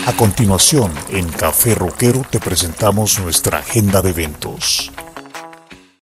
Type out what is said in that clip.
A continuación, en Café Rockero te presentamos nuestra agenda de eventos.